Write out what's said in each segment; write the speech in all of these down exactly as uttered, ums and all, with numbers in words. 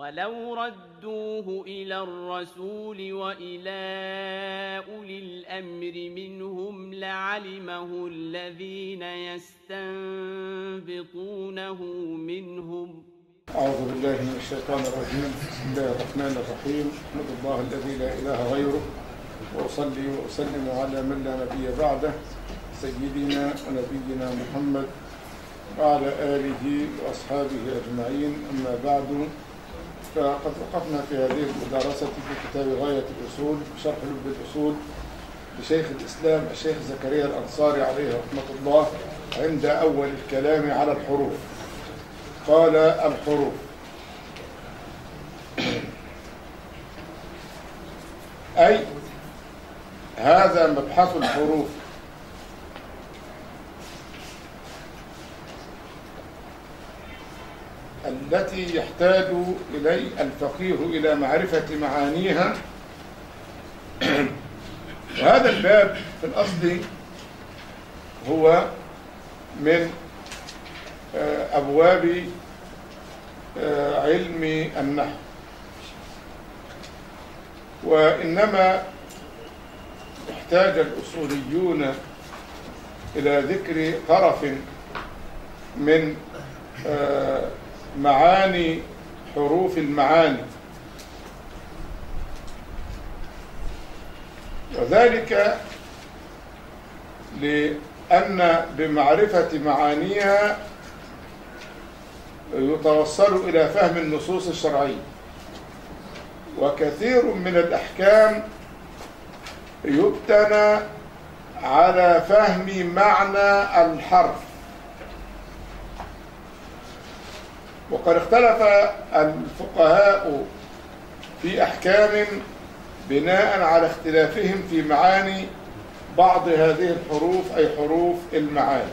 ولو ردوه إلى الرسول وإلى أولي الأمر منهم لعلمه الذين يستنبطونه منهم. أعوذ بالله من الشيطان الرجيم. بسم الله الرحمن الرحيم. أحمد الله الذي لا إله غيره، وأصلي وأسلم على من لا نبي بعده، سيدنا ونبينا محمد وعلى آله وأصحابه أجمعين. أما بعد، فقد وقفنا في هذه المدارسة في كتاب غاية الأصول بشرح لب الأصول لشيخ الإسلام الشيخ زكريا الأنصاري عليه رحمة الله عند أول الكلام على الحروف. قال: الحروف أي هذا مبحث الحروف، التي يحتاج إلي الفقيه إلى معرفة معانيها. وهذا الباب في الأصل هو من أبواب علم النحو، وإنما احتاج الأصوليون إلى ذكر طرف من معاني حروف المعاني، وذلك لأن بمعرفة معانيها يتوصل إلى فهم النصوص الشرعية، وكثير من الأحكام يبتنى على فهم معنى الحرف. وقد اختلف الفقهاء في أحكام بناء على اختلافهم في معاني بعض هذه الحروف، أي حروف المعاني.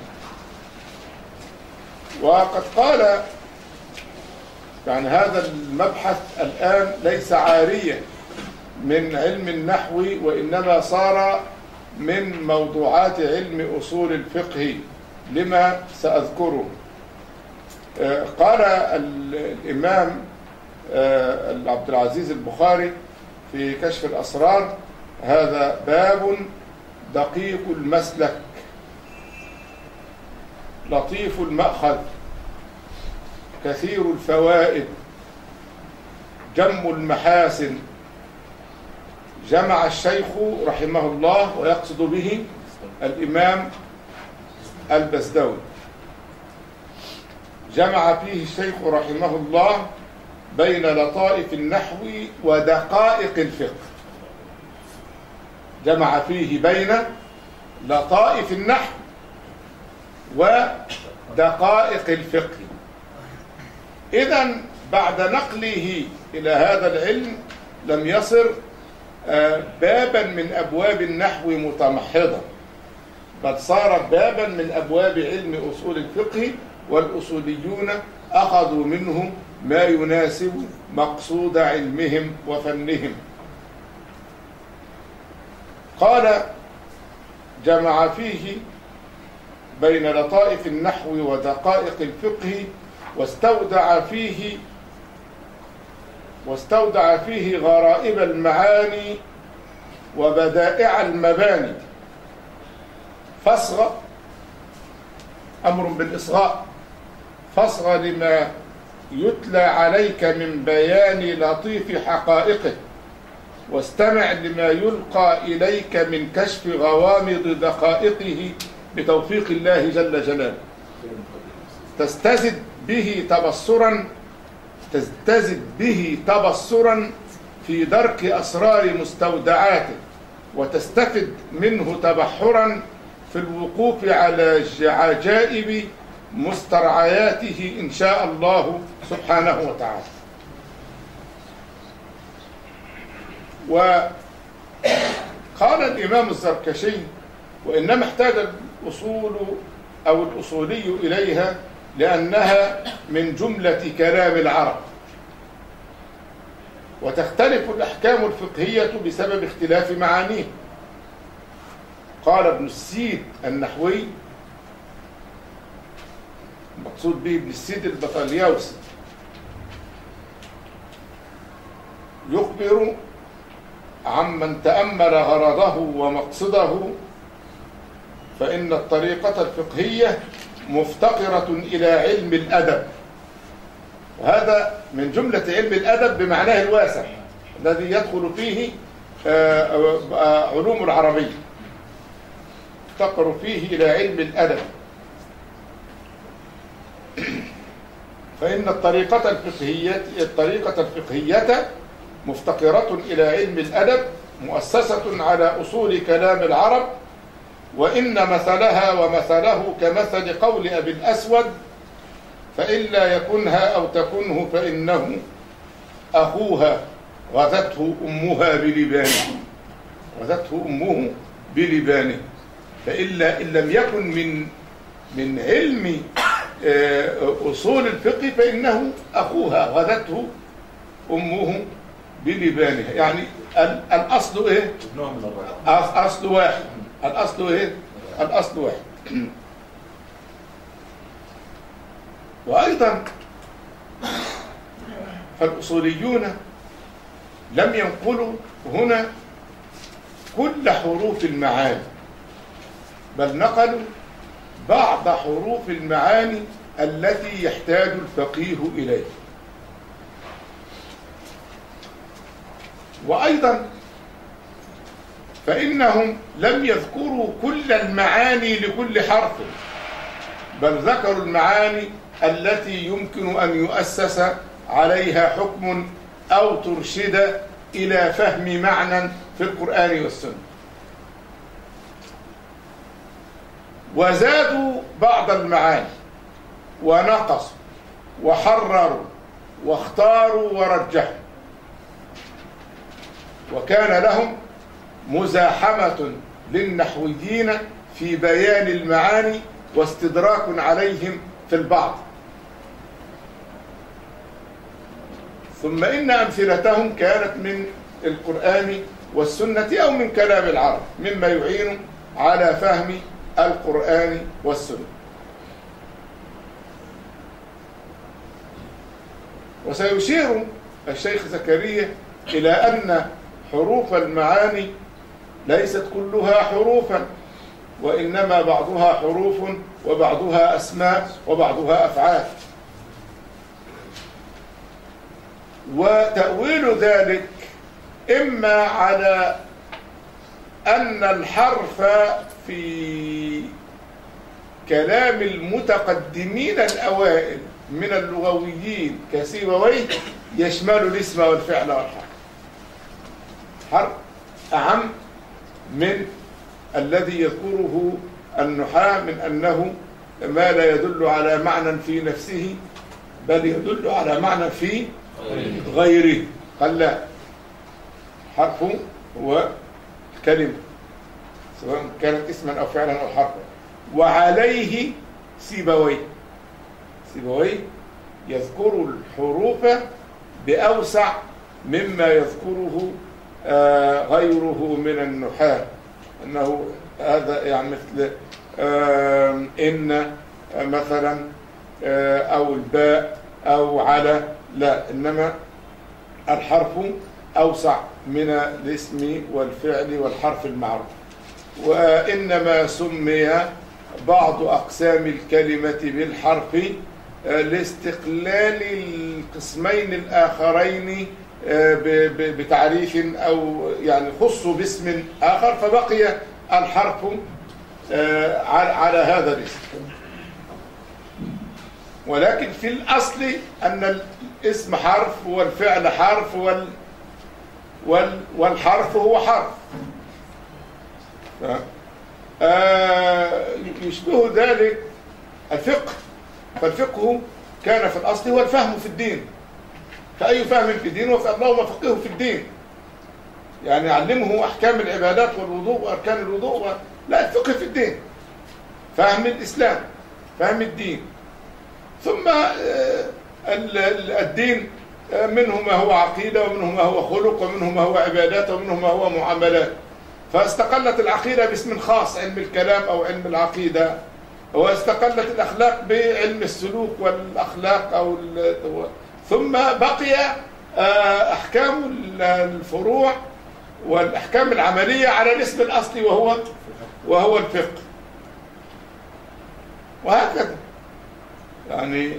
وقد قال يعني هذا المبحث الآن ليس عاريا من علم النحو، وإنما صار من موضوعات علم أصول الفقه لما سأذكره. قال الإمام عبد العزيز البخاري في كشف الأسرار: هذا باب دقيق المسلك لطيف المأخذ كثير الفوائد جم المحاسن. جمع الشيخ رحمه الله، ويقصد به الإمام البزدوي، جمع فيه الشيخ رحمه الله بين لطائف النحو ودقائق الفقه. جمع فيه بين لطائف النحو ودقائق الفقه. إذن بعد نقله إلى هذا العلم لم يصر بابا من أبواب النحو متمحضا، بل صار بابا من أبواب علم أصول الفقه، والأصوليون أخذوا منه ما يناسب مقصود علمهم وفنهم. قال: جمع فيه بين لطائف النحو ودقائق الفقه، واستودع فيه واستودع فيه غرائب المعاني وبدائع المباني. فاصغ، أمر بالإصغاء، فاصغ لما يتلى عليك من بيان لطيف حقائقه، واستمع لما يلقى إليك من كشف غوامض دقائقه بتوفيق الله جل جلاله. تستزد به تبصرا تستزد به تبصرا في درك أسرار مستودعاته، وتستفد منه تبحرا في الوقوف على عجائب مسترعياته إن شاء الله سبحانه وتعالى. وقال الإمام الزركشي: وإنما احتاج الأصول أو الأصولي إليها لأنها من جملة كلام العرب، وتختلف الأحكام الفقهية بسبب اختلاف معانيه. قال ابن السيد النحوي، مقصود به ابن السيد البطاليوسي، يخبر عمن تأمل غرضه ومقصده فإن الطريقة الفقهية مفتقرة إلى علم الأدب، وهذا من جملة علم الأدب بمعناه الواسع الذي يدخل فيه علوم العربية، افتقر فيه إلى علم الأدب. فإن الطريقة الفقهية الطريقة الفقهية مفتقرة إلى علم الأدب مؤسسة على أصول كلام العرب، وإن مثلها ومثله كمثل قول أبي الأسود فإن لا يكنها أو تكنه فإنه أخوها غذته أمها بلبانه غذته أمه بلبانه. فإلا إن لم يكن من من علم أصول الفقه فإنه أخوها غذته أمه بلبانه. يعني الأصل إيه؟ أصل واحد. الأصل إيه؟ الأصل واحد. وأيضا فالأصوليون لم ينقلوا هنا كل حروف المعاني، بل نقلوا بعض حروف المعاني التي يحتاج الفقيه إليه. وأيضا فإنهم لم يذكروا كل المعاني لكل حرف، بل ذكروا المعاني التي يمكن أن يؤسس عليها حكم أو ترشد إلى فهم معنى في القرآن والسنة. وزادوا بعض المعاني ونقصوا وحرروا واختاروا ورجحوا، وكان لهم مزاحمة للنحويين في بيان المعاني واستدراك عليهم في البعض. ثم إن أمثلتهم كانت من القرآن والسنة أو من كلام العرب مما يعين على فهم القرآن والسنة. وسيشير الشيخ زكريا إلى أن حروف المعاني ليست كلها حروفا، وإنما بعضها حروف وبعضها أسماء وبعضها أفعال. وتأويل ذلك إما على أن الحرف في كلام المتقدمين الأوائل من اللغويين كسيبويه يشمل الاسم والفعل والحرف، حرف أعم من الذي يذكره النحاة من أنه ما لا يدل على معنى في نفسه بل يدل على معنى في غيره. قال لا، حرف هو كلمة سواء كانت اسما أو فعلا أو حرفا. وعليه سيبويه سيبويه يذكر الحروف بأوسع مما يذكره آه غيره من النحاة، أنه هذا يعني مثل آه إن مثلا آه أو الباء أو على، لا، إنما الحرف أوسع من الاسم والفعل والحرف المعروف. وإنما سمي بعض أقسام الكلمة بالحرف لاستقلال القسمين الآخرين بتعريف أو يعني خصوا باسم آخر، فبقي الحرف على هذا الاسم. ولكن في الأصل أن الاسم حرف والفعل حرف وال وال والحرف هو حرف. يشبه ذلك الفقه، فالفقه كان في الأصل هو الفهم في الدين، فأي فهم في الدين اللهم فقهه في الدين، يعني علمه أحكام العبادات والوضوء وأركان الوضوء و... لا، الفقه في الدين، فهم الإسلام، فهم الدين. ثم الدين منه ما هو عقيدة ومنه ما هو خلق ومنه ما هو عبادات ومنه ما هو معاملات، فاستقلت العقيدة باسم خاص، علم الكلام أو علم العقيدة، واستقلت الأخلاق بعلم السلوك والأخلاق أو ثم بقي أحكام الفروع والأحكام العملية على الاسم الأصلي وهو وهو الفقه، وهكذا. يعني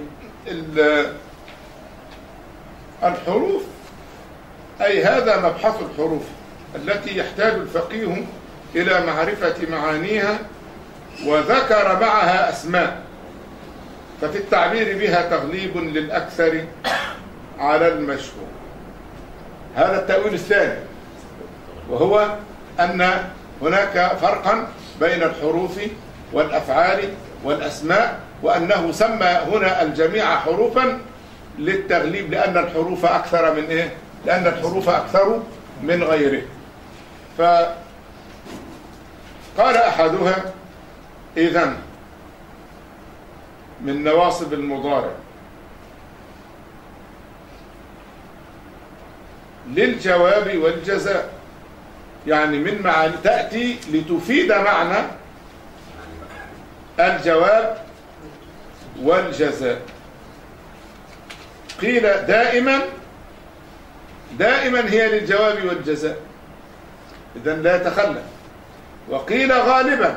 الحروف، أي هذا مبحث الحروف التي يحتاج الفقيه إلى معرفة معانيها، وذكر معها أسماء، ففي التعبير بها تغليب للأكثر على المشهور. هذا التأويل الثاني، وهو أن هناك فرقا بين الحروف والأفعال والأسماء، وأنه سمى هنا الجميع حروفا للتغليب، لأن الحروف أكثر من إيه؟ لأن الحروف أكثر من غيره. فقال أحدها إذن من نواصب المضارع للجواب والجزاء، يعني من معاني تأتي لتفيد معنى الجواب والجزاء. قيل دائما دائما هي للجواب والجزاء، إذن لا يتخلف. وقيل غالبا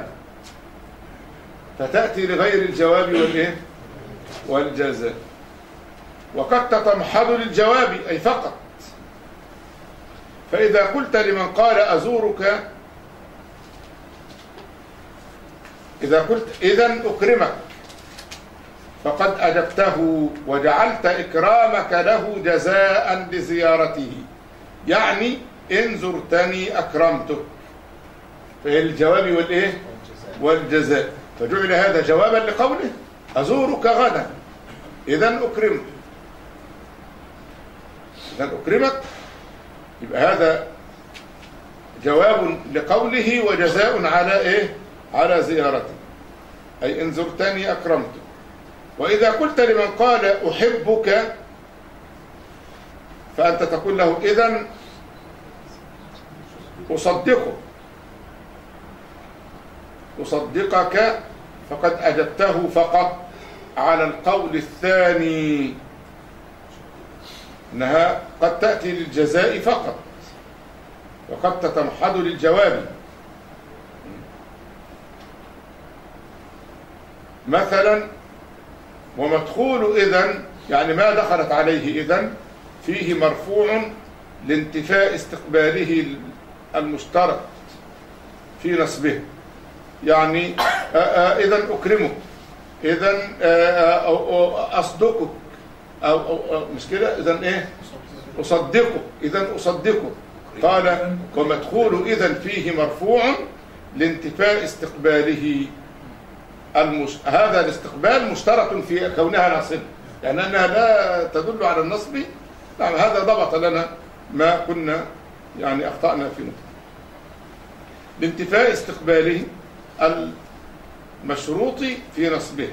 فتأتي لغير الجواب والإيه والجزاء. وقد تتمحض للجواب أي فقط، فإذا قلت لمن قال أزورك، إذا قلت إذن أكرمك، فقد أجبته وجعلت إكرامك له جزاء لزيارته، يعني إن زرتني أكرمتك، فهي الجواب والإيه والجزاء. فجعل هذا جوابا لقوله أزورك غدا، إذن أكرمك، إذن أكرمك، يبقى هذا جواب لقوله وجزاء على إيه على زيارته، أي إن زرتني أكرمتك. وإذا قلت لمن قال أحبك، فأنت تقول له إذن أصدقك أصدقك فقد أجبته فقط على القول الثاني، أنها قد تأتي للجزاء فقط وقد تتمحض للجواب. مثلا ومدخول إذن، يعني ما دخلت عليه إذن فيه مرفوع لانتفاء استقباله المشترك في نصبه، يعني إذن أكرمك، إذن أصدقك، أو, أو, أو مش كده، إذن إيه أصدقك، إذن أصدقك. قال ومدخول إذن فيه مرفوع لانتفاء استقباله المش... هذا الاستقبال مشترك في كونها ناصبة، لأنها لا تدل على النصب. نعم، هذا ضبط لنا ما كنا يعني أخطأنا في نقطة. لانتفاء استقباله المشروط في نصبها.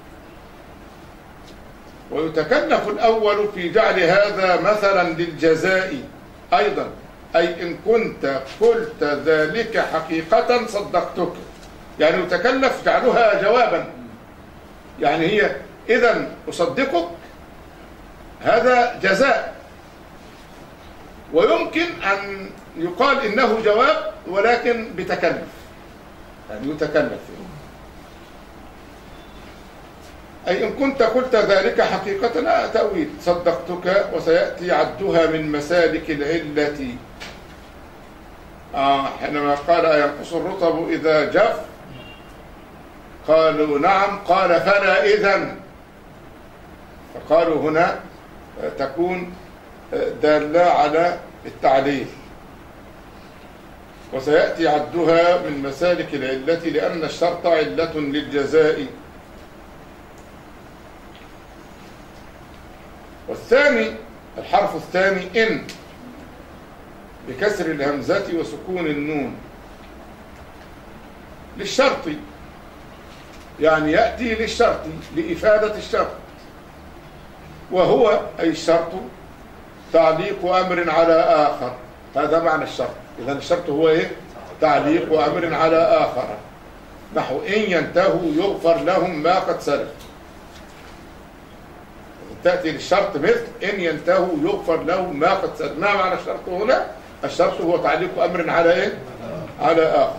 ويتكلف الأول في جعل هذا مثلا للجزاء أيضا، أي إن كنت قلت ذلك حقيقة صدقتك، يعني يتكلف جعلها جوابا، يعني هي إذن أصدقك هذا جزاء، ويمكن أن يقال إنه جواب ولكن بتكلف، يعني يتكلف، أي إن كنت قلت ذلك حقيقة لا تأويل صدقتك، وسيأتي عدها من مسالك العلة. آه حينما قال أينقص الرطب إذا جف، قالوا نعم، قال فلا إذن، فقالوا هنا تكون دالة على التعليل. وسيأتي عدها من مسالك العلة لأن الشرط علة للجزاء. والثاني الحرف الثاني إن بكسر الهمزة وسكون النون للشرط، يعني يأتي للشرط لإفادة الشرط، وهو أي الشرط تعليق أمر على آخر، هذا معنى الشرط. إذن الشرط هو إيه؟ تعليق أمر على آخر، نحو إن ينتهوا يغفر لهم ما قد سلف. تأتي للشرط مثل إن ينتهوا يغفر لهم ما قد سلف. ما معنى الشرط هنا؟ الشرط هو تعليق أمر على إيه؟ على آخر.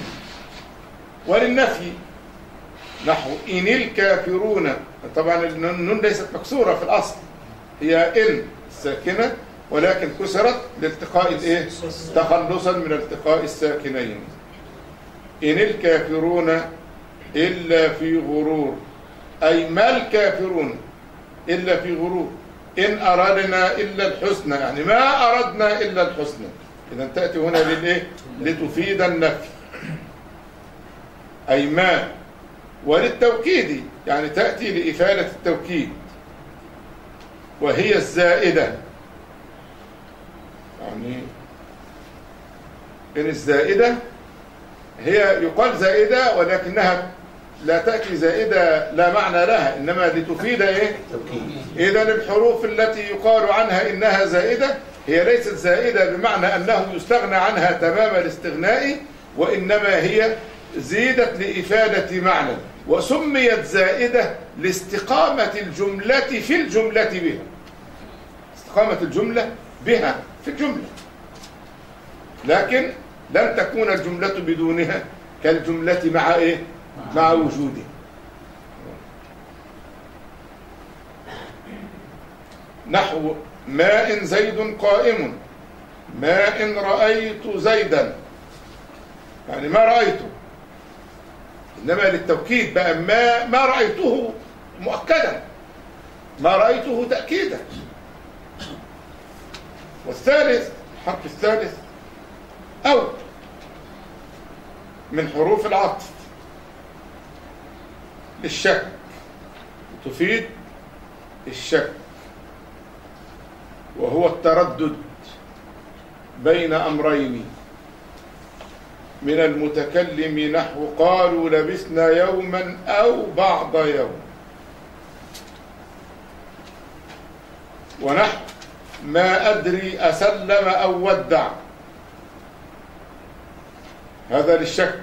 وللنفي نحو إن الكافرون، طبعا النون ليست مكسورة في الأصل، هي إن ساكنة ولكن كسرت لالتقاء الإيه؟ تخلصا من التقاء الساكنين. إن الكافرون إلا في غرور، أي ما الكافرون إلا في غرور. إن أردنا إلا الحسنى، يعني ما أردنا إلا الحسنى. إذا تأتي هنا للإيه؟ لتفيد النفي، أي ما. وللتوكيد يعني تأتي لإفادة التوكيد، وهي الزائدة. يعني إن الزائدة هي يقال زائدة ولكنها لا تأتي زائدة لا معنى لها، إنما لتفيد إيه؟ إذن الحروف التي يقال عنها إنها زائدة هي ليست زائدة بمعنى أنه يستغنى عنها تمام الاستغناء، وإنما هي زيدت لإفادة معنى، وسميت زائدة لاستقامة الجملة في الجملة بها. استقامة الجملة بها في الجملة، لكن لن تكون الجملة بدونها كالجملة مع إيه؟ مع وجوده. نحو ما إن زيد قائم، ما إن رأيت زيدا، يعني ما رأيته، إنما للتوكيد بقى ما ما رأيته مؤكدا، ما رأيته تأكيدا. والثالث الحرف الثالث أو من حروف العطف للشك، تفيد الشك، وهو التردد بين أمرين من المتكلم، نحو قالوا لبثنا يوما أو بعض يوم. ونحو ما أدري أسلم أو ودع، هذا للشك.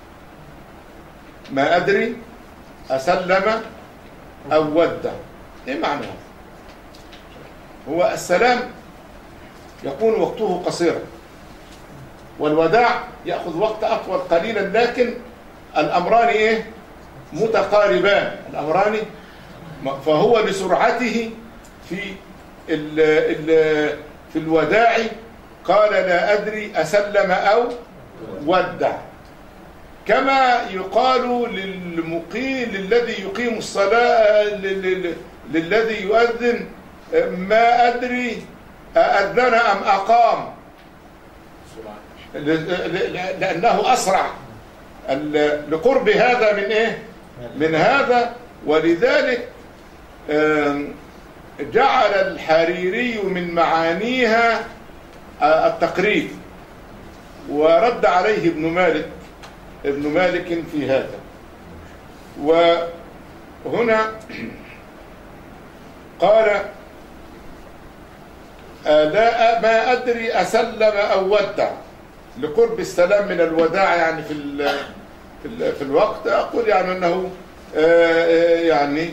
ما أدري أسلم أو ودع، إيه معنى هذا؟ هو السلام يكون وقته قصيرا، والوداع يأخذ وقت أطول قليلا، لكن الأمران إيه؟ متقاربان الأمران، فهو لسرعته في ال ال في الوداع قال لا أدري أسلم أو ودع. كما يقال للمقيم للذي يقيم الصلاة للذي يؤذن ما أدري أذن أم أقام، لأنه أسرع لقرب هذا من إيه؟ من هذا. ولذلك جعل الحريري من معانيها التقريب، ورد عليه ابن مالك ابن مالك في هذا. وهنا قال لا ما أدري أسلم أو ودع، لقرب السلام من الوداع، يعني في ال في, ال في الوقت. أقول يعني أنه يعني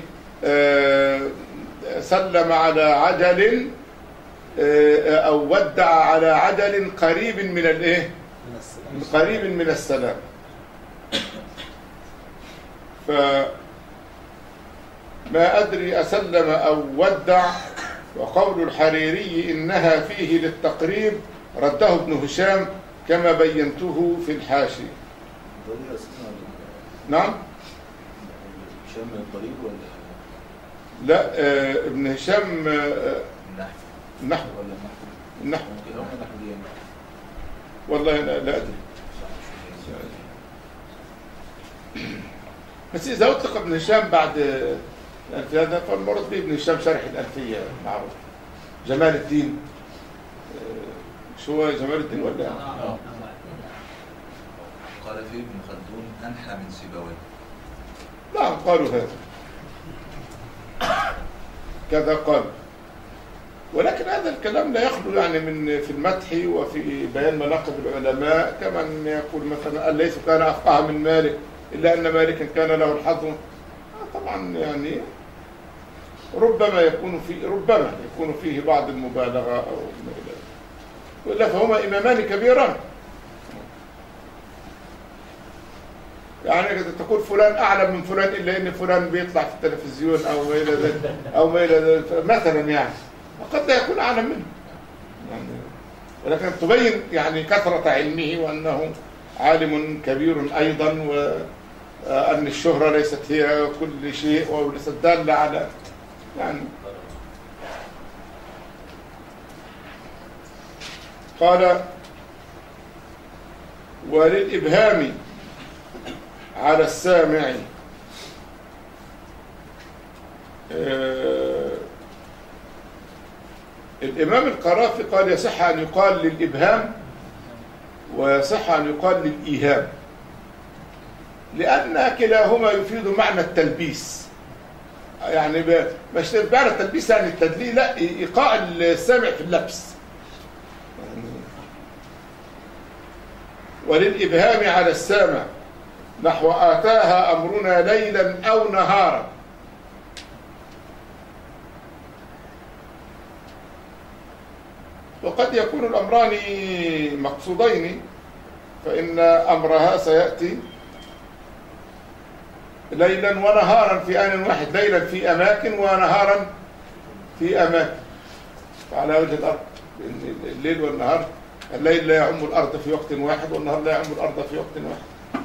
سلم على عجل أو ودع على عجل قريب من الإيه؟ قريب من السلام. فما أدري أسلم أو ودع. وقول الحريري إنها فيه للتقريب رده ابن هشام كما بينته في الحاشية. نعم. هشام من القريب ولا لا؟ آه ابن هشام آه النحو ولا النحو النحو والله لا, لا أدري. بس إذا أطلق ابن هشام بعد الألفية هذا فالمرض به ابن هشام شرح الألفية معروف. جمال الدين شو جمال الدين ولا؟ آه. قال فيه ابن خلدون أنحى من سيبويه. نعم قالوا هذا كذا قال، ولكن هذا الكلام لا يخلو يعني من في المدح وفي بيان مناقب العلماء، كما أن يقول مثلا الليث كان أفقه من مالك إلا أن مالكا كان له الحظ. طبعا يعني ربما يكون فيه ربما يكون فيه بعض المبالغة أو ما إلى ذلك، وإلا فهما إمامان كبيران. يعني تقول فلان أعلم من فلان إلا إن فلان بيطلع في التلفزيون أو ما إلى ذلك أو ما إلى ذلك مثلا، يعني وقد لا يكون أعلم منه يعني، ولكن تبين يعني كثرة علمه وأنه عالم كبير أيضا، وأن الشهرة ليست هي كل شيء وليست دالة على يعني. قال وللإبهام على السامع آه الإمام القرافي قال يصح أن يقال للإبهام ويصح أن يقال للإيهام، لأن كلاهما يفيد معنى التلبيس. يعني مش معنى التلبيس يعني التدليل، لا، إيقاع السامع في اللبس. وللإبهام على السامع نحو آتاها أمرنا ليلا أو نهارا. وقد يكون الأمران مقصودين، فإن أمرها سيأتي ليلا ونهارا في آن واحد، ليلا في أماكن ونهارا في أماكن على وجه الأرض. الليل والنهار، الليل لا يعم الأرض في وقت واحد والنهار لا يعم الأرض في وقت واحد.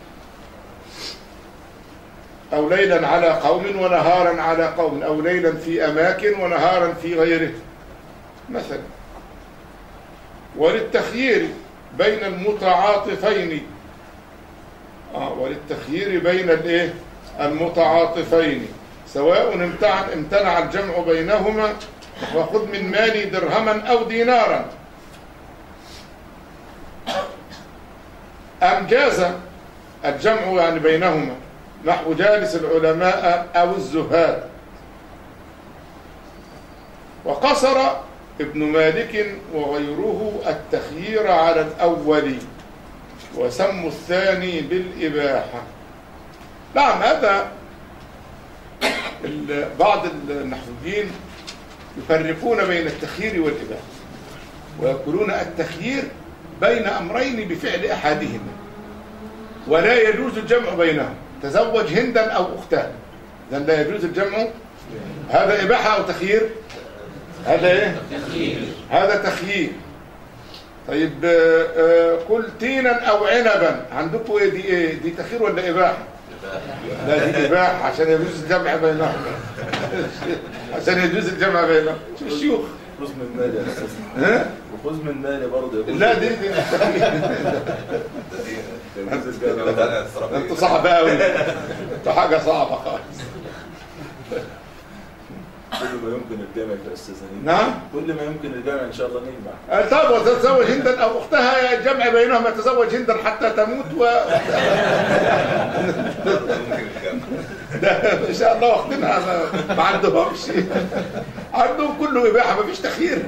أو ليلا على قوم ونهارا على قوم، أو ليلا في أماكن ونهارا في غيره مثلا. وللتخيير بين المتعاطفين آه وللتخيير بين الايه المتعاطفين سواء امتنع امتنع الجمع بينهما، وخذ من مالي درهما أو دينارا، أم جاز الجمع يعني بينهما نحو جالس العلماء أو الزهاد. وقصر ابن مالك وغيره التخيير على الأول وسموا الثاني بالإباحة. نعم، هذا بعض النحويين يفرقون بين التخيير والإباحة، ويقولون التخيير بين أمرين بفعل أحدهما ولا يجوز الجمع بينهم، تزوج هندا أو أختها، إذن لا يجوز الجمع. هذا إباحة أو تخيير؟ هذا إيه؟ تخيير. هذا تخيير. طيب قل تينا أو عنبا، عندكم إيه دي؟ إيه دي تخيير ولا إباحة؟ لا دي إباحة عشان يجوز الجمع بينهم عشان يجوز الجمع بينهم. شو الشيوخ؟ خذ من مالي ها؟ وخذ من مالي برضه. لا دي دي انتوا صعب قوي، انتوا حاجة صعبة خالص. كل ما يمكن الجمع يا استاذ هنيد. نعم، كل ما يمكن الجمع ان شاء الله نجمع. طب وتتزوج هندا او اختها، الجمع بينهما تزوج هندا حتى تموت و ده ان شاء الله واخدينها ما عندهمش، عندهم كله اباحه ما فيش تخيير.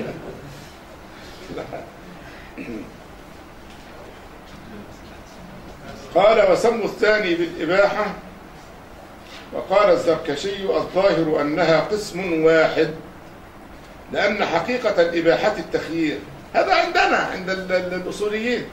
قال وسموا الثاني بالإباحة. وقال الزركشي الظاهر أنها قسم واحد، لأن حقيقة الإباحة التخيير. هذا عندنا عند الأصوليين،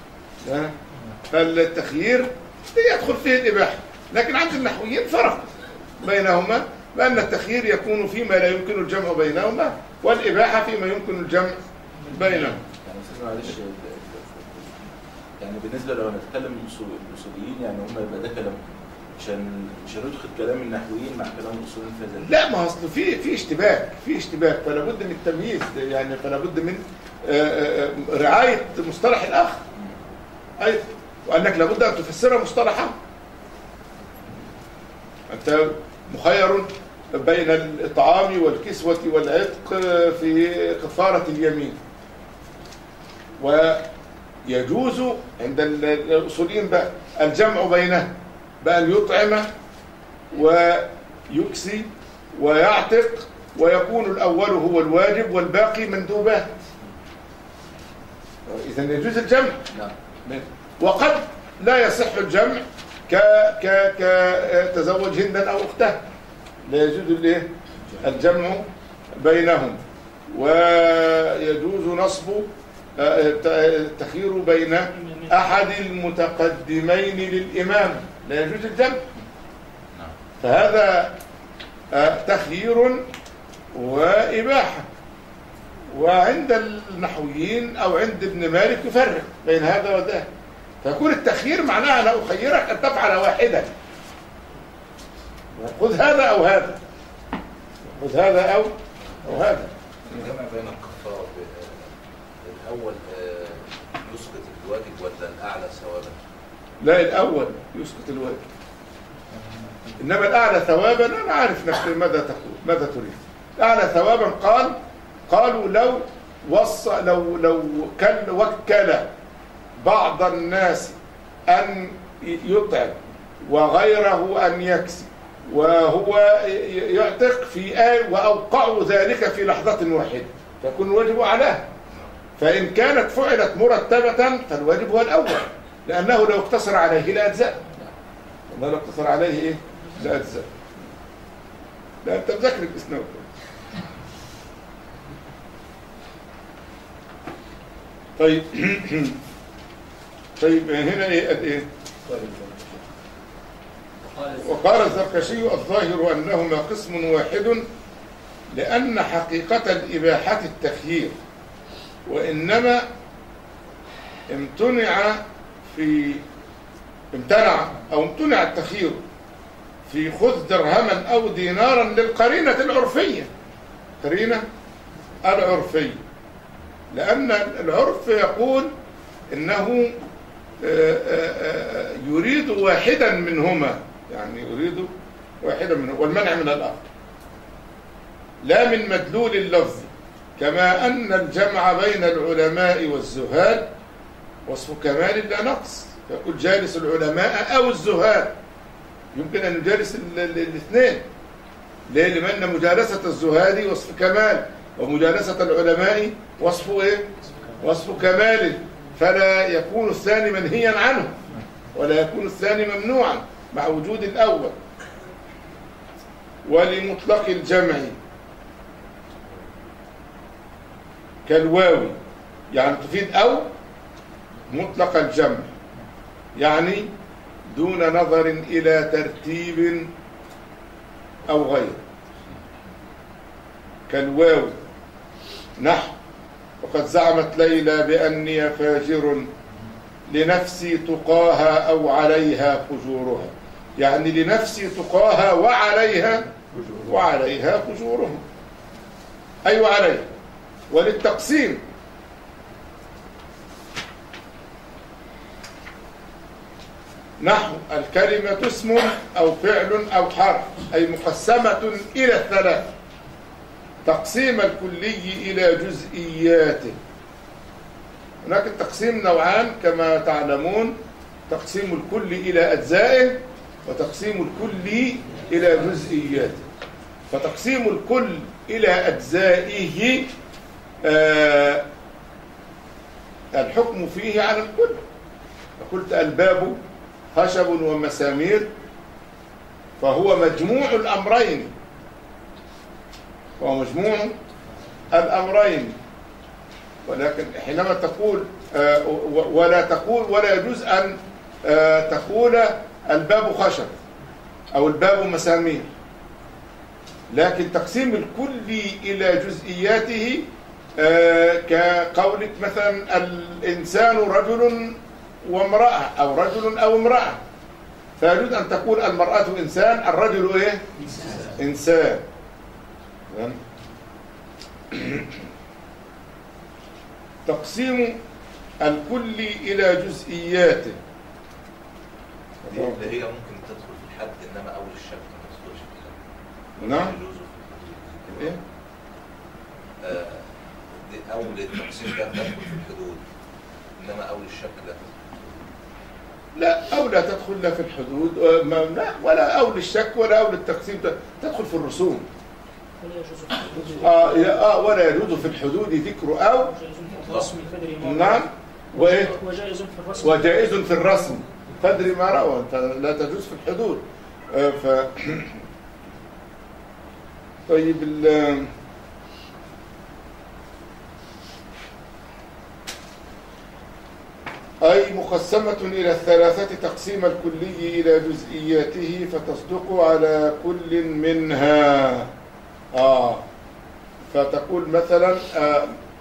فالتخيير يدخل فيه الإباحة، لكن عند النحويين فرق بينهما، بأن التخيير يكون فيما لا يمكن الجمع بينهما، والإباحة فيما يمكن الجمع بينهما. معلش، يعني بالنسبة لو نتكلم الأصوليين يعني هم يبقى ده كلام، عشان مش هندخل كلام النحويين مع كلام الاصوليين في ذلك. لا، ما اصل في في اشتباك في اشتباك فلا بد من التمييز، يعني فلا بد من رعايه مصطلح الاخر ايضا، وانك لابد ان تفسر مصطلحه. انت مخير بين الاطعام والكسوه والعتق في كفاره اليمين، ويجوز عند الاصوليين بقى الجمع بينه بأن يطعم ويكسي ويعتق، ويكون الأول هو الواجب والباقي مندوبات. إذن يجوز الجمع. نعم. وقد لا يصح الجمع ك ك كتزوج هندا أو أختها، لا يجوز الايه الجمع بينهم. ويجوز نصب التخيير بين أحد المتقدمين للإمام، لا يجوز الجمع. فهذا تخيير وإباحة. وعند النحويين أو عند ابن مالك يفرق بين هذا وذاك، فيكون التخيير معناه أنا أخيرك أن تفعل واحدا، خذ هذا أو هذا، خذ هذا أو أو هذا. الجمع بين الكفار الأول يسقط الواجب ولا الأعلى ثوابا؟ لا، الأول يسقط الواجب، إنما الأعلى ثوابا أنا عارف نفسي ماذا تقول ماذا تريد. الأعلى ثوابا قال قالوا لو وص لو لو كل وكل بعض الناس أن يطعم وغيره أن يكسي وهو يعتق في آية وأوقعوا ذلك في لحظة واحدة فيكون الواجب عليه. فإن كانت فعلت مرتبة فالواجب هو الأول، لأنه لو اقتصر عليه لأجزاء. لو اقتصر عليه إيه؟ لأجزاء. لا أنت مذكر الإسناد. طيب طيب هنا إيه قد إيه؟ وقال الزركشي الظاهر أنهما قسم واحد لأن حقيقة الإباحة التخيير، وإنما امتنع في امتنع أو امتنع التخيير في خذ درهما أو دينارا للقرينة العرفية، قرينة العرفية، لأن العرف يقول إنه يريد واحدا منهما، يعني يريد واحدا منهما والمنع من الآخر، لا من مدلول اللفظ. كما أن الجمع بين العلماء والزهاد وصف كمال لا نقص، يقول جالس العلماء أو الزهاد، يمكن أن نجالس الاثنين. ليه؟ لأن مجالسة الزهاد وصف كمال ومجالسة العلماء وصف إيه؟ وصف كمال، فلا يكون الثاني منهيا عنه ولا يكون الثاني ممنوعا مع وجود الأول. ولمطلق الجمع كالواو يعني تفيد أو مطلق الجمع، يعني دون نظر إلى ترتيب أو غير، كالواو نحو وقد زعمت ليلى بأني فاجر لنفسي تقاها أو عليها فجورها، يعني لنفسي تقاها وعليها وعليها فجورها، أي وعليها. وللتقسيم نحو الكلمة اسم أو فعل أو حرف، أي مقسمة إلى الثلاث، تقسيم الكلي إلى جزئياته. هناك التقسيم نوعان كما تعلمون، تقسيم الكل إلى أجزائه وتقسيم الكل إلى جزئياته. فتقسيم الكل إلى أجزائه آه الحكم فيه على الكل. فقلت الباب خشب ومسامير، فهو مجموع الأمرين، وهو مجموع الأمرين. ولكن حينما تقول آه ولا تقول ولا يجوز أن آه تقول الباب خشب أو الباب مسامير، لكن تقسيم الكل إلى جزئياته آه كقولك مثلا الإنسان رجل وامرأة أو رجل أو امرأة، فيجوز أن تقول المرأة إنسان، الرجل إيه؟ إنسان. تقسيم الكل إلى جزئياته دي اللي هي ممكن تدخل في الحد، إنما أول الشك ما تدخلش في الحد. نعم. إيه؟ آه دي أول التقسيم ده تدخل في الحدود، إنما أول الشك لا تدخل. لا، أو لا تدخل لا في الحدود لا، ولا أول الشك ولا أول التقسيم، تدخل في الرسوم. ولا يجوز في الحدود. آه, آه ولا يجوز في الحدود ذكر أو. نعم. وإيه؟ وجائز في الرسم. وجائز في الرسم فدري ما روى، لا تجوز في الحدود. آه ف طيب ال أي مقسمة إلى الثلاثة تقسيم الكلي إلى جزئياته فتصدق على كل منها. آه فتقول مثلا آه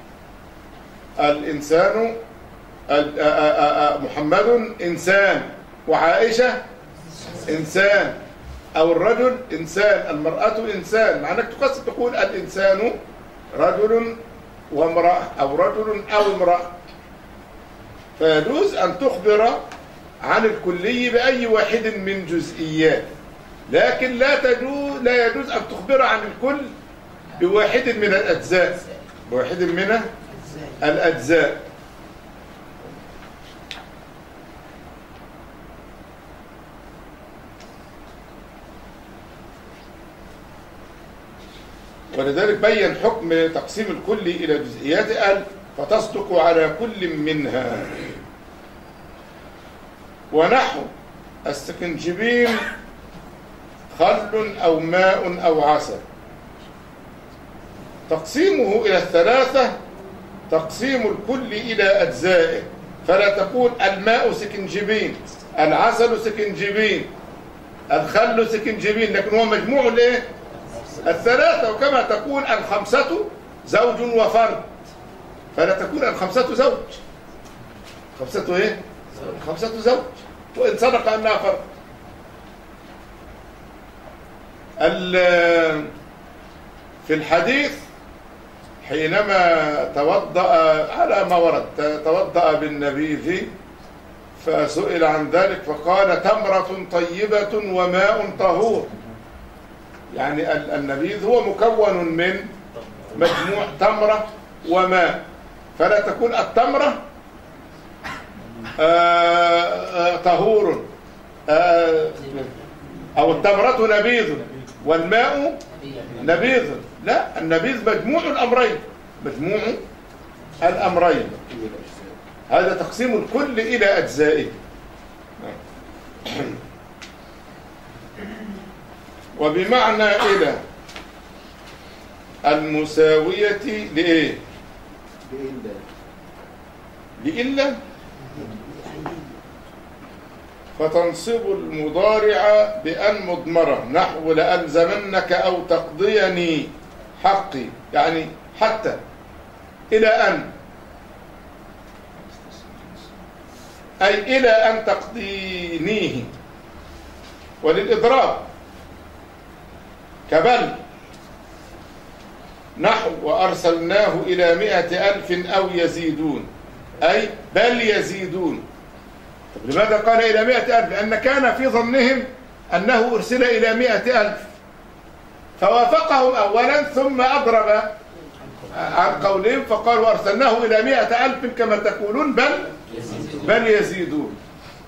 الإنسان آه آه آه محمد إنسان وعائشة إنسان، أو الرجل إنسان، المرأة إنسان. معناك تقسم تقول الإنسان رجل وامرأة أو رجل أو امرأة، فيجوز أن تخبر عن الكلي بأي واحد من جزئيات، لكن لا تجوز لا يجوز أن تخبر عن الكل بواحد من الأجزاء بواحد من الأجزاء. ولذلك بين حكم تقسيم الكل إلى جزئيات قال فتصدق على كل منها. ونحو السكنجبين خل أو ماء أو عسل، تقسيمه إلى الثلاثة تقسيم الكل إلى أجزائه، فلا تقول الماء سكنجبين، العسل سكنجبين، الخل سكنجبين، لكن هو مجموع الايه؟ الثلاثة. وكما تقول الخمسة زوج وفرد، فلا تكون الخمسة زوج. خمسة ايه؟ خمسة زوج، وإن صدق أنها فرد. في الحديث حينما توضأ على ما ورد توضأ بالنبيذ فسئل عن ذلك فقال تمرة طيبة وماء طهور، يعني النبيذ هو مكون من مجموع تمرة وماء، فلا تكون التمرة آآ آآ طهور آآ أو التمرة نبيذ والماء نبيذ، لا، النبيذ مجموع الأمرين مجموع الأمرين. هذا تقسيم الكل إلى أجزائه. وبمعنى إلى المساوية لإيه؟ لإلا فتنصب المضارع بأن مضمرة، نحو لألزمنك أو تقضيني حقي، يعني حتى إلى أن، أي إلى أن تقضينيه. وللإضراب كبل، نحو وأرسلناه إلى مئة ألف أو يزيدون، أي بل يزيدون. طب لماذا قال إلى مئة ألف؟ لأن كان في ظنهم أنه أرسل إلى مئة ألف فوافقهم أولا ثم أضرب عن قولهم فقالوا أرسلناه إلى مئة ألف كما تقولون بل بل يزيدون.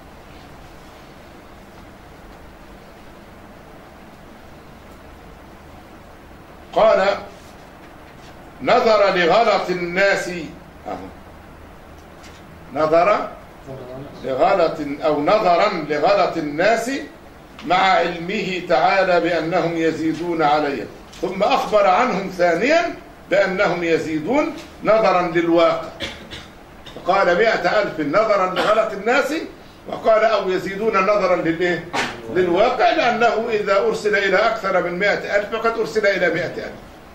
قال نظر لغلط الناس، نظر لغلط أو نظرا لغلط الناس مع علمه تعالى بأنهم يزيدون عليه، ثم أخبر عنهم ثانيا بأنهم يزيدون نظرا للواقع، فقال مئة ألف نظرا لغلط الناس، وقال أو يزيدون نظرا للإيه؟ للواقع، لأنه إذا أرسل إلى أكثر من مئة ألف فقد أرسل إلى مئة ألف.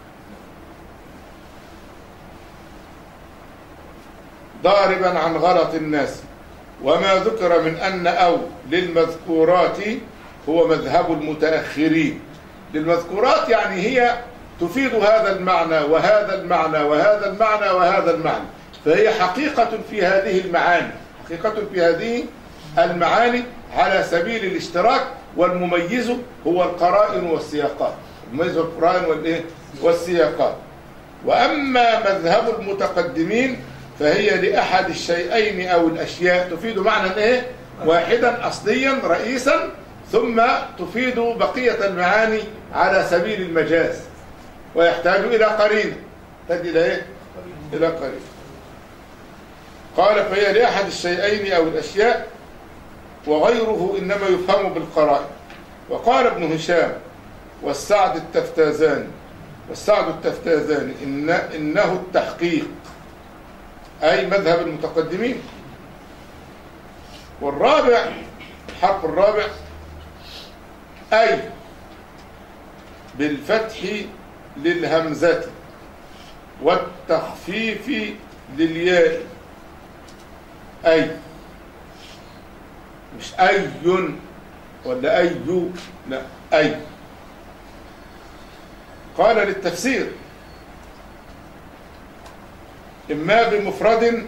ضاربا عن غلط الناس. وما ذكر من أن أو للمذكورات هو مذهب المتأخرين. للمذكورات يعني هي تفيد هذا المعنى وهذا المعنى وهذا المعنى وهذا المعنى، فهي حقيقة في هذه المعاني، حقيقة في هذه المعاني على سبيل الاشتراك، والمميز هو القرائن والسياقات، المميز هو القرائن والإيه؟ والسياقات. وأما مذهب المتقدمين فهي لأحد الشيئين أو الأشياء تفيد معنى إيه؟ واحدا أصليا رئيسا، ثم تفيد بقية المعاني على سبيل المجاز، ويحتاج إلى قرين، تجد إلى إيه؟ إلى قرين. قال فهي لأحد الشيئين أو الأشياء، وغيره إنما يفهم بالقرائن. وقال ابن هشام والسعد التفتازاني والسعد التفتازاني إن إنه التحقيق، أي مذهب المتقدمين. والرابع الحرف الرابع أي بالفتح للهمزة والتخفيف للياء، أي مش أي ولا أي، لا أي. قال للتفسير إما بمفرد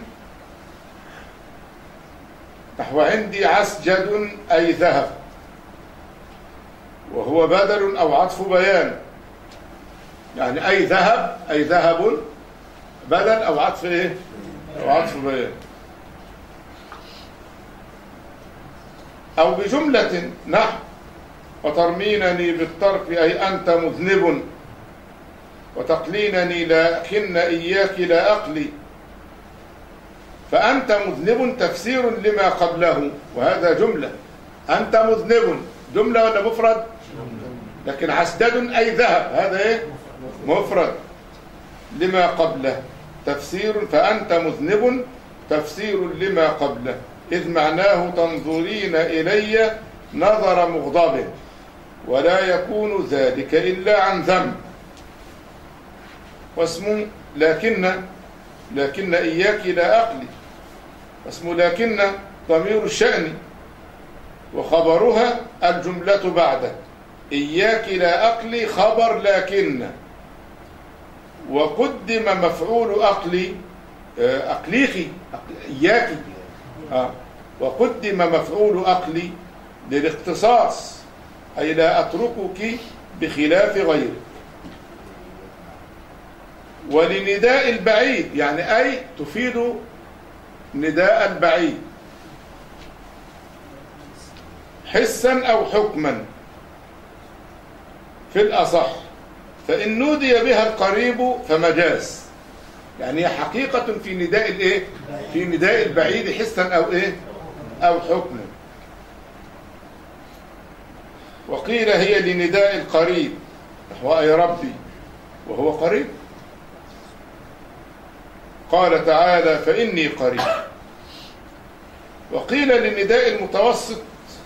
نحو عندي عسجد أي ذهب، وهو بدل أو عطف بيان، يعني أي ذهب أي ذهب بدل أو عطف إيه؟ أو عطف بيان. أو بجملة نحو وترمينني بالطرف أي أنت مذنب، وتقلينني لكن إياك لا أقلي، فأنت مذنب تفسير لما قبله، وهذا جملة. أنت مذنب جملة ولا مفرد؟ لكن عسدد أي ذهب هذا إيه؟ مفرد لما قبله تفسير، فأنت مذنب تفسير لما قبله، إذ معناه تنظرين إلي نظر مغضب، ولا يكون ذلك إلا عن ذنب. واسم لكن لكن إياك لا أقلي، اسم لكن ضمير الشأن، وخبرها الجملة بعده، إياك لا أقلي خبر لكن، وقدم مفعول أقلي أقليخي إياك، آه. وقدم مفعول أقلي للاختصاص، أي لا أتركك بخلاف غيرك. ولنداء البعيد يعني أي تفيد نداء البعيد حسا أو حكما في الأصح، فإن نودي بها القريب فمجاز، يعني هي حقيقة في نداء الإيه؟ في نداء البعيد حسا أو إيه؟ أو حكما. وقيل هي لنداء القريب نحو أي ربي، وهو قريب. قال تعالى فإني قريب. وقيل لنداء المتوسط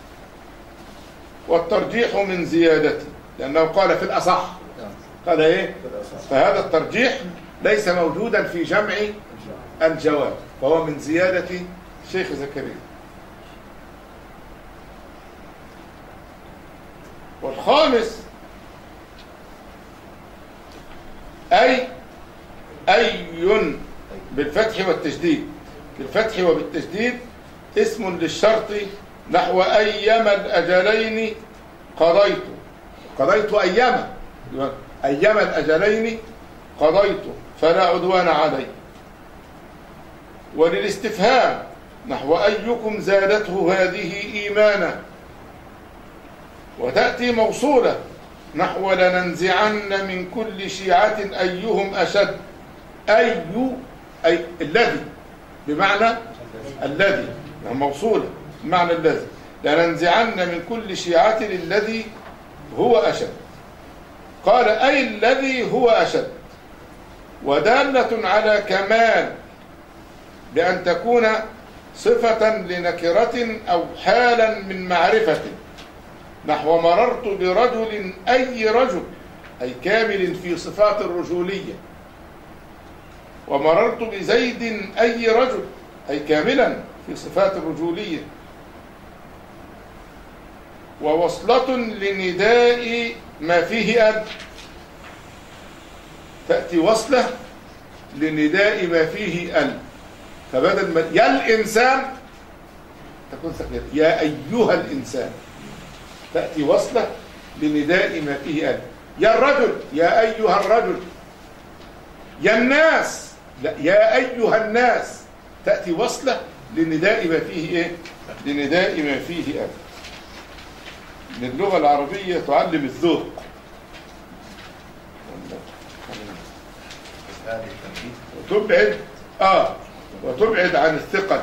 والترجيح من زيادته، لأنه قال في الأصح، قال إيه؟ فهذا الترجيح ليس موجودا في جمع الجواب، فهو من زيادة الشيخ زكريا. والخامس أي أي بالفتح والتشديد، بالفتح وبالتشديد اسم للشرط نحو أيما الأجلين قضيت، قضيت أيما أيما الأجلين قضيت فلا عدوان علي. وللاستفهام نحو أيكم زادته هذه إيمانا، وتأتي موصولة نحو لننزعن من كل شيعة أيهم أشد، أي أي الذي بمعنى الذي موصولة بمعنى الذي، لننزعن من كل شيعة الذي هو أشد. قال أي الذي هو أشد، ودالة على كمال بأن تكون صفة لنكرة أو حالا من معرفة، نحو مررت برجل أي رجل أي كامل في صفات الرجولية، ومررت بزيد أي رجل أي كاملا في صفات الرجولية. ووصلة لنداء ما فيه أن، تأتي وصلة لنداء ما فيه أن، فبدل ما يا الإنسان تكون ثقيلة يا أيها الإنسان، تأتي وصلة لنداء ما فيه أن. يا الرجل يا أيها الرجل، يا الناس لا يا أيها الناس، تأتي وصلة لنداء ما فيه إيه؟ لنداء ما فيه أن. اللغة العربية تعلم الذوق. وتبعد آه وتبعد عن الثقل،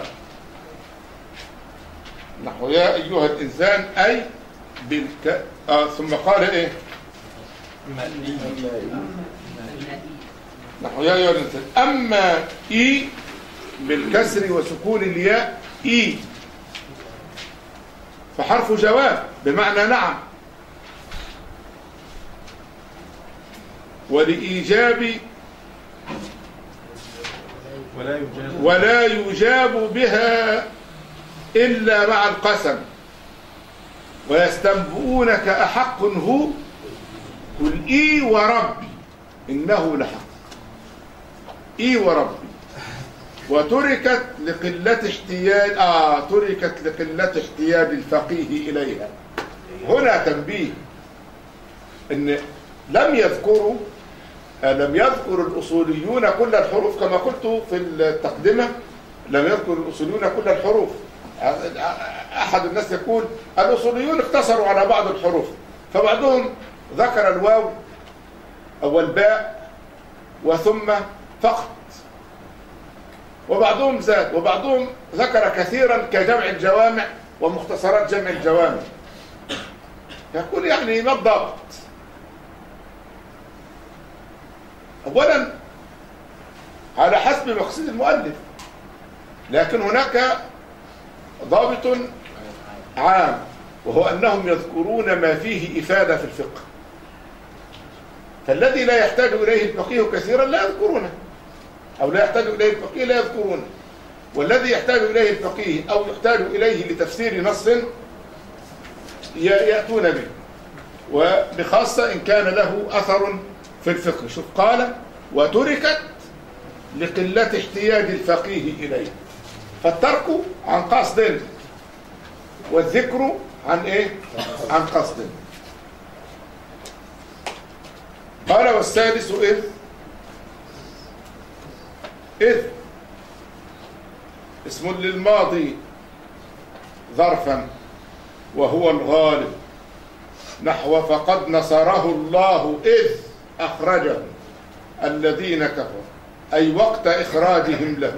نحو يا أيها الإنسان أي بالك آه ثم قال إيه نحو يا أيها الإنسان. أما إي بالكسر وسكون الياء إي فحرف جواب بمعنى نعم، ولإيجاب ولا يجاب ولا يجاب بها إلا مع القسم، ويستنبئونك أحق هو قل إي وربي إنه لحق. إي وربي. وتركت لقلة احتياج آه تركت لقلة احتياج الفقيه إليها. هنا تنبيه إن لم يذكروا لم يذكر الأصوليون كل الحروف كما قلت في التقدمة. لم يذكر الأصوليون كل الحروف. أحد الناس يقول الأصوليون اقتصروا على بعض الحروف، فبعضهم ذكر الواو أو الباء وثم فقط، وبعضهم زاد، وبعضهم ذكر كثيرا كجمع الجوامع ومختصرات جمع الجوامع. يقول يعني ما الضابط؟ أولا على حسب مقصد المؤلف، لكن هناك ضابط عام وهو أنهم يذكرون ما فيه إفادة في الفقه، فالذي لا يحتاج إليه الفقيه كثيرا لا يذكرونه، أو لا يحتاج إليه الفقيه لا يذكرونه، والذي يحتاج إليه الفقيه أو يحتاج إليه لتفسير نص يأتون به، وبخاصة إن كان له أثر في الفقه. شوف قال وتركت لقلة احتياج الفقيه إليه، فالترك عن قصد والذكر عن إيه؟ عن قصد. قال والسادس إذ إذ اسم للماضي ظرفا وهو الغالب، نحو فقد نصره الله إذ أخرجه الذين كفروا، أي وقت إخراجهم له.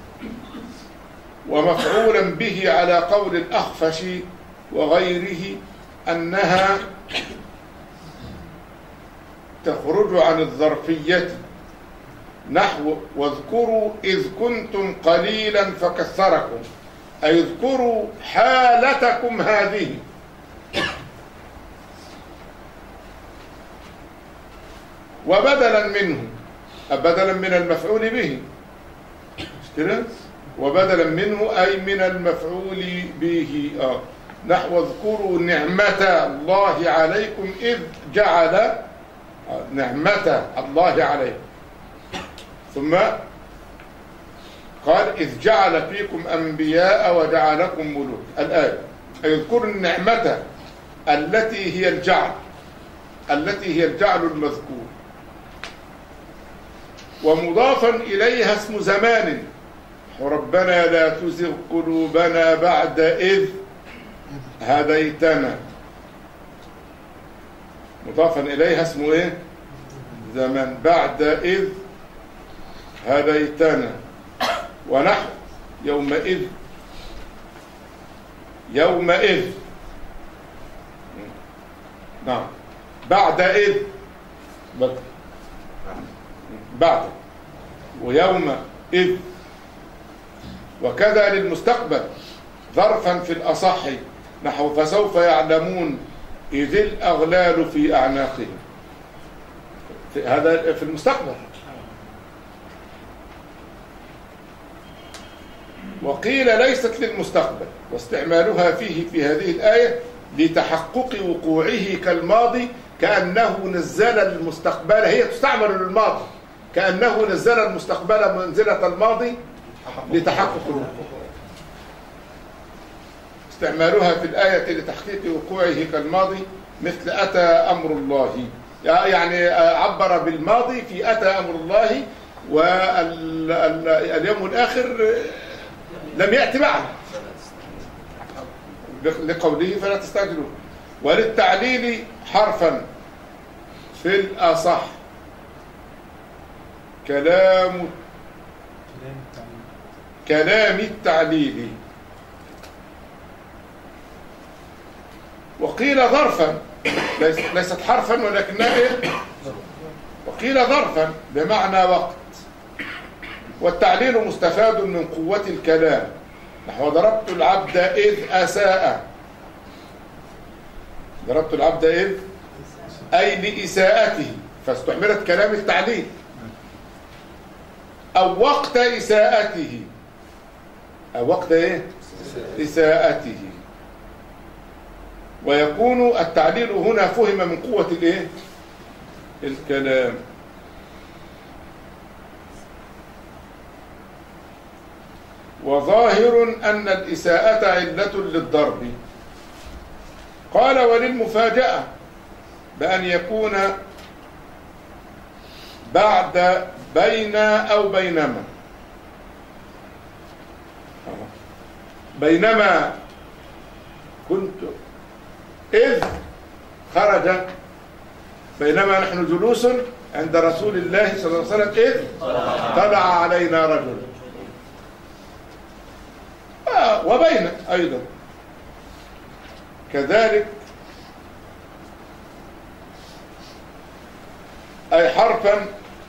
ومفعولا به على قول الأخفش وغيره أنها تخرج عن الظرفية، نحو واذكروا إذ كنتم قليلا فكثركم، أي اذكروا حالتكم هذه. وبدلا منه، بدلا من المفعول به، مش كده؟ وبدلا منه أي من المفعول به. آه. نحو اذكروا نعمة الله عليكم إذ جعل آه. نعمة الله عليكم، ثم قال إذ جعل فيكم أنبياء وجعلكم ملوك. الآية أي اذكروا النعمة التي هي الجعل، التي هي الجعل المذكور، ومضافا إليها اسم زمان، ربنا لا تزغ قلوبنا بعد إذ هديتنا، مضافا إليها اسمه إيه؟ زمان، بعد إذ هديتنا. ونحو يومئذ، يومئذ نعم، بعد إذ بعد، ويوم إذ. وكذا للمستقبل ظرفا في الأصح، نحو فسوف يعلمون إذ الأغلال في أعناقهم، هذا في المستقبل. وقيل ليست للمستقبل، واستعمالها فيه في هذه الآية لتحقق وقوعه كالماضي، كأنه نزل المستقبل، هي تستعمل للماضي كأنه نزل المستقبل منزلة الماضي لتحقق الوقوع. استعمالها في الآية لتحقيق وقوعه كالماضي، مثل أتى أمر الله، يعني عبر بالماضي في أتى أمر الله، واليوم الآخر لم يأتي بعد لقوله فلا تستعجلوا. وللتعليل حرفا في الأصح كلام كلام التعليل. وقيل ظرفا ليست ليست حرفا ولكنها إيه؟ وقيل ظرفا بمعنى وقت. والتعليل مستفاد من قوة الكلام، نحو ضربت العبد إذ أساء. ضربت العبد إذ أي لإساءته، فاستعملت كلام التعليل. أو وقت إساءته، أو وقت إيه؟ إساءته. ويكون التعليل هنا فهم من قوة الإيه؟ الكلام. وظاهر أن الإساءة علة للضرب. قال وللمفاجأة بأن يكون بعد بين أو بينما. بينما كنت إذ خرج، بينما نحن جلوس عند رسول الله صلى الله عليه وسلم إذ طلع علينا رجل. آه وبين أيضا كذلك أي حرفا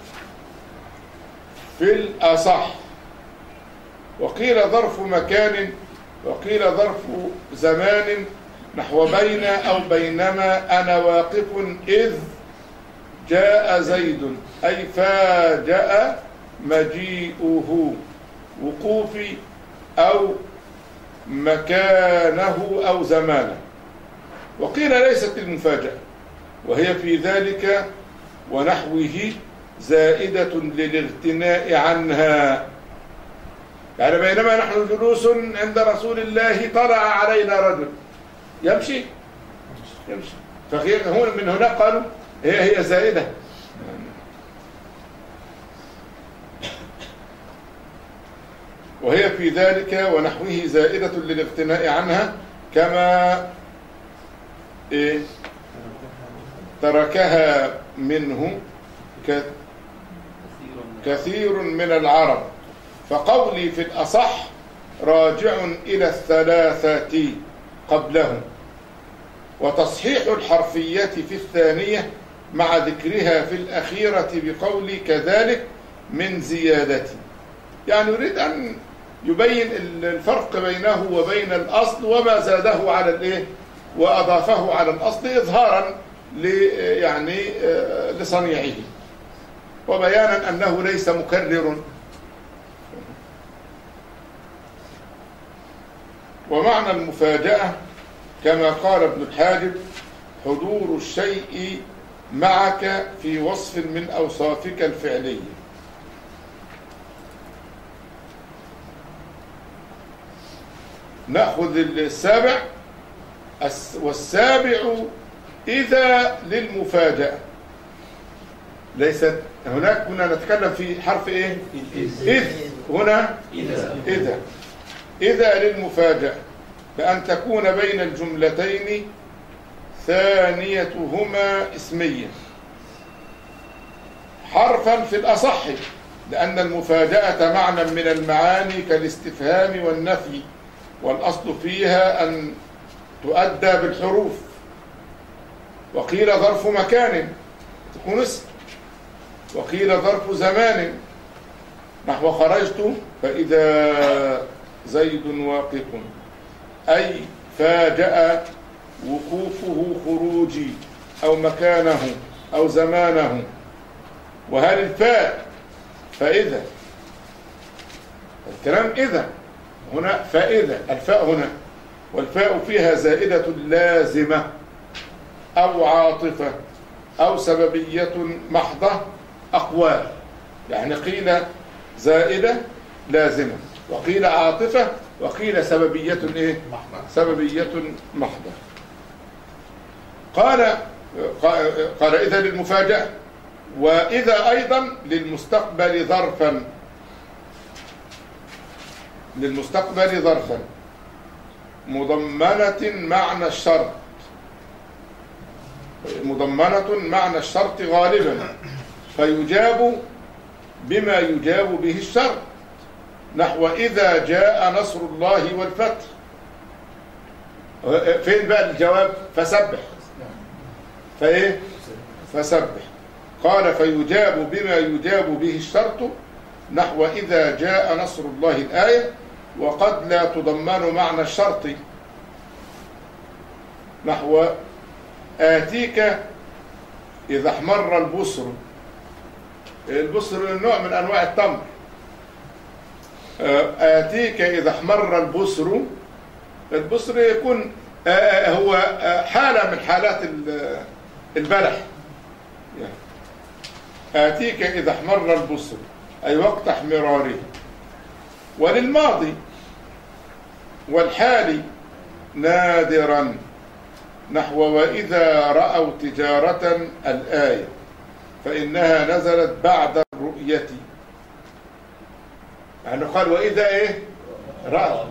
في الأصح. وقيل ظرف مكان وقيل ظرف زمان، نحو بين أو بينما أنا واقف إذ جاء زيد، أي فاجأ مجيئه. وقوفي أو مكانه أو زمانه. وقيل ليست المفاجأة، وهي في ذلك ونحوه زائدة للاغتناء عنها. يعني بينما نحن جلوس عند رسول الله طلع علينا رجل يمشي يمشي فهو من هنا قالوا هي هي زائدة. وهي في ذلك ونحوه زائدة للاغتناء عنها، كما إيه تركها منه كثير من العرب. فقولي في الأصح راجع إلى الثلاثة قبلهم. وتصحيح الحرفية في الثانية مع ذكرها في الأخيرة بقولي كذلك من زيادة. يعني يريد أن يبين الفرق بينه وبين الأصل وما زاده على الإيه وأضافه على الأصل إظهارا يعني لصنيعه، وبيانا أنه ليس مكرر. ومعنى المفاجأة كما قال ابن الحاجب حضور الشيء معك في وصف من أوصافك الفعلية. نأخذ السابع. والسابع إذا للمفاجأة. ليست هناك كنا نتكلم في حرف إيه؟ إذ. هنا إذا. إذا إذا للمفاجأة بأن تكون بين الجملتين ثانيتهما اسمية حرفا في الأصح، لأن المفاجأة معنى من المعاني كالاستفهام والنفي، والأصل فيها أن تؤدى بالحروف. وقيل ظرف مكان تكون اسم، وقيل ظرف زمان نحو خرجت فإذا زيد واقف، أي فاجأ وقوفه خروجي أو مكانه أو زمانه. وهل الفاء فإذا الكلام إذا هنا فإذا الفاء هنا، والفاء فيها زائدة لازمة أو عاطفة أو سببية محضة أقوال. يعني قيل زائدة لازمة، وقيل عاطفة، وقيل سببية إيه؟ سببية محضة. قال قال إذا للمفاجأة، وإذا أيضا للمستقبل ظرفا للمستقبل ظرفا مضمنة معنى الشرط مضمنة معنى الشرط غالبا، فيجاب بما يجاب به الشرط، نحو إذا جاء نصر الله والفتح. فين بقى الجواب؟ فسبح. فإيه؟ فسبح. قال فيجاب بما يجاب به الشرط نحو إذا جاء نصر الله الآية، وقد لا تضمن معنى الشرط نحو آتيك إذا احمر البصر. البصر نوع من أنواع التمر. آتيك إذا احمر البصر، البصر يكون هو حالة من حالات البلح. آتيك إذا احمر البصر أي وقت احمراره. وللماضي والحال نادرا نحو وإذا رأوا تجارة الآية فإنها نزلت بعد الرؤية. يعني قال وإذا إيه رأوا،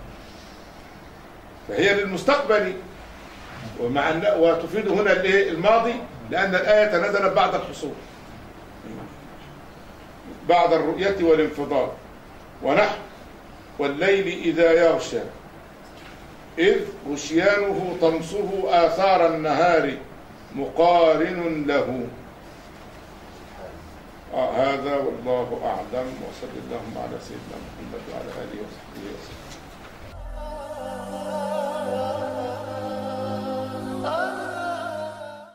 فهي للمستقبل ومع وتفيد هنا الايه الماضي، لأن الآية نزلت بعد الحصول بعد الرؤية والانفضاض. ونحو والليل إذا يغشى إذ غشيانه طمسه آثار النهار مقارن له. آه هذا والله أعلم، وصلى اللهم على سيدنا محمد وعلى